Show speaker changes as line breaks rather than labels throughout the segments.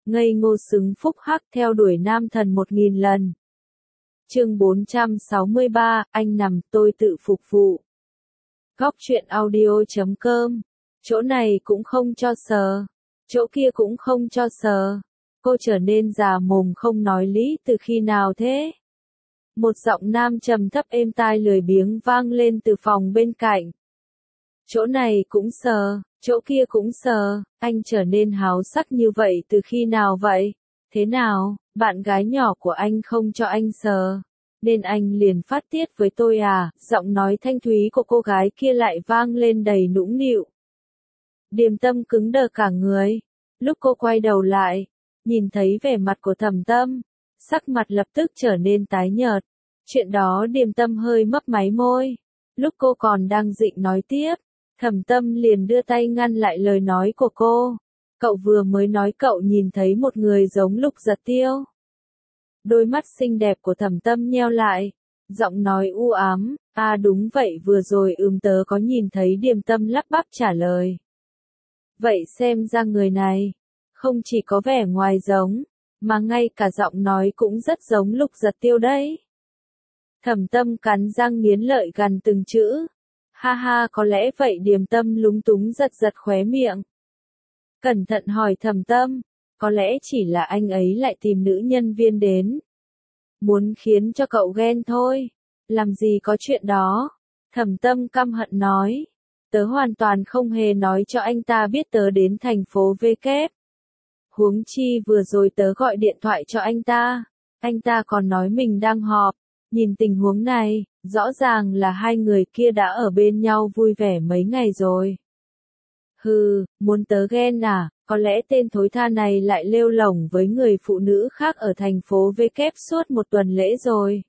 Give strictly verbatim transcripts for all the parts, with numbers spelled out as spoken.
ngây ngô xứng phúc hắc theo đuổi nam thần một nghìn lần. Chương bốn trăm sáu mươi ba, anh nằm, tôi tự phục vụ. Góc truyện audio chấm com. Chỗ này cũng không cho sờ, chỗ kia cũng không cho sờ. Cô trở nên già mồm không nói lý từ khi nào thế? Một giọng nam trầm thấp êm tai lười biếng vang lên từ phòng bên cạnh. Chỗ này cũng sờ, chỗ kia cũng sờ, anh trở nên háo sắc như vậy từ khi nào vậy? Thế nào, bạn gái nhỏ của anh không cho anh sờ, nên anh liền phát tiết với tôi à? Giọng nói thanh thúy của cô gái kia lại vang lên đầy nũng nịu. Điềm Tâm cứng đờ cả người. Lúc cô quay đầu lại, nhìn thấy vẻ mặt của Thẩm Tâm, sắc mặt lập tức trở nên tái nhợt. Chuyện đó Điềm Tâm hơi mấp máy môi. Lúc cô còn đang định nói tiếp, Thẩm Tâm liền đưa tay ngăn lại lời nói của cô. Cậu vừa mới nói cậu nhìn thấy một người giống Lục Giật Tiêu. Đôi mắt xinh đẹp của Thẩm Tâm nheo lại, giọng nói u ám, à đúng vậy vừa rồi ừm tớ có nhìn thấy. Điềm Tâm lắp bắp trả lời. Vậy xem ra người này, không chỉ có vẻ ngoài giống, mà ngay cả giọng nói cũng rất giống Lục Giật Tiêu đấy. Thẩm Tâm cắn răng nghiến lợi gằn từng chữ. Ha ha, có lẽ vậy. Điềm Tâm lúng túng giật giật khóe miệng. Cẩn thận hỏi Thẩm Tâm, có lẽ chỉ là anh ấy lại tìm nữ nhân viên đến, muốn khiến cho cậu ghen thôi. Làm gì có chuyện đó. Thẩm Tâm căm hận nói. Tớ hoàn toàn không hề nói cho anh ta biết tớ đến thành phố V kép. Huống chi vừa rồi tớ gọi điện thoại cho anh ta, anh ta còn nói mình đang họp. Nhìn tình huống này, rõ ràng là hai người kia đã ở bên nhau vui vẻ mấy ngày rồi. Hừ, muốn tớ ghen à? Có lẽ tên thối tha này lại lêu lổng với người phụ nữ khác ở thành phố V kép suốt một tuần lễ rồi.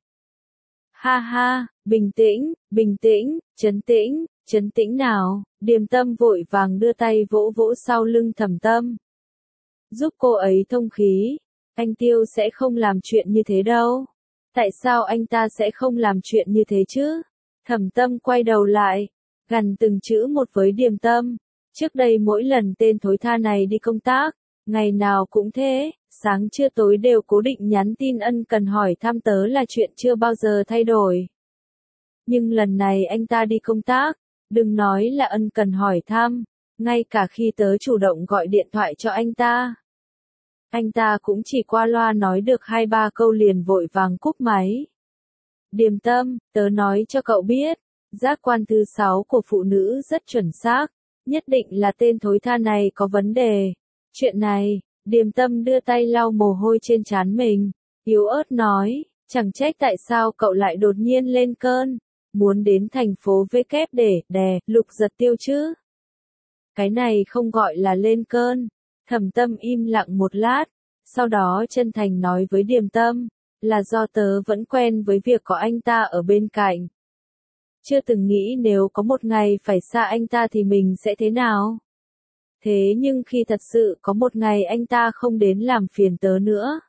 Ha ha, bình tĩnh, bình tĩnh, trấn tĩnh, trấn tĩnh nào. Điềm Tâm vội vàng đưa tay vỗ vỗ sau lưng Thẩm Tâm, giúp cô ấy thông khí. Anh Tiêu sẽ không làm chuyện như thế đâu. Tại sao anh ta sẽ không làm chuyện như thế chứ? Thẩm Tâm quay đầu lại, gằn từng chữ một với Điềm Tâm. Trước đây mỗi lần tên thối tha này đi công tác, ngày nào cũng thế, sáng trưa tối đều cố định nhắn tin ân cần hỏi thăm tớ là chuyện chưa bao giờ thay đổi. Nhưng lần này anh ta đi công tác, đừng nói là ân cần hỏi thăm, ngay cả khi tớ chủ động gọi điện thoại cho anh ta, anh ta cũng chỉ qua loa nói được hai ba câu liền vội vàng cúp máy. Điềm Tâm, tớ nói cho cậu biết, giác quan thứ sáu của phụ nữ rất chuẩn xác, nhất định là tên thối tha này có vấn đề. Chuyện này, Điềm Tâm đưa tay lau mồ hôi trên trán mình, yếu ớt nói, chẳng trách tại sao cậu lại đột nhiên lên cơn, muốn đến thành phố V kép để đè Lục Giật Tiêu chứ. Cái này không gọi là lên cơn. Thẩm Tâm im lặng một lát, sau đó chân thành nói với Điềm Tâm, là do tớ vẫn quen với việc có anh ta ở bên cạnh. Chưa từng nghĩ nếu có một ngày phải xa anh ta thì mình sẽ thế nào. Thế nhưng khi thật sự có một ngày anh ta không đến làm phiền tớ nữa,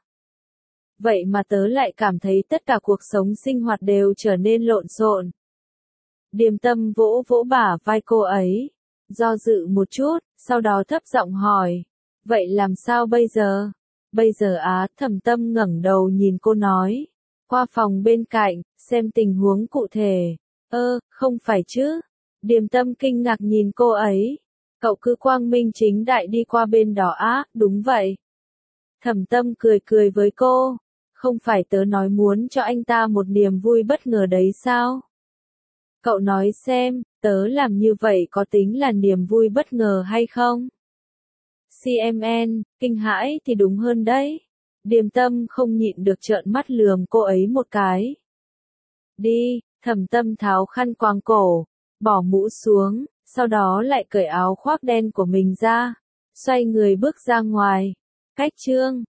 vậy mà tớ lại cảm thấy tất cả cuộc sống sinh hoạt đều trở nên lộn xộn. Điềm Tâm vỗ vỗ bả vai cô ấy, do dự một chút, sau đó thấp giọng hỏi, vậy làm sao bây giờ? Bây giờ á? Thẩm Tâm ngẩng đầu nhìn cô nói, qua phòng bên cạnh, xem tình huống cụ thể. Ơ, không phải chứ? Điềm Tâm kinh ngạc nhìn cô ấy. Cậu cứ quang minh chính đại đi qua bên đó á? Đúng vậy. Thẩm Tâm cười cười với cô. Không phải tớ nói muốn cho anh ta một niềm vui bất ngờ đấy sao? Cậu nói xem, tớ làm như vậy có tính là niềm vui bất ngờ hay không? xê em en, kinh hãi thì đúng hơn đấy. Điềm Tâm không nhịn được trợn mắt lườm cô ấy một cái. Đi. Thẩm Tâm tháo khăn quàng cổ, bỏ mũ xuống, sau đó lại cởi áo khoác đen của mình ra, xoay người bước ra ngoài. Cách chương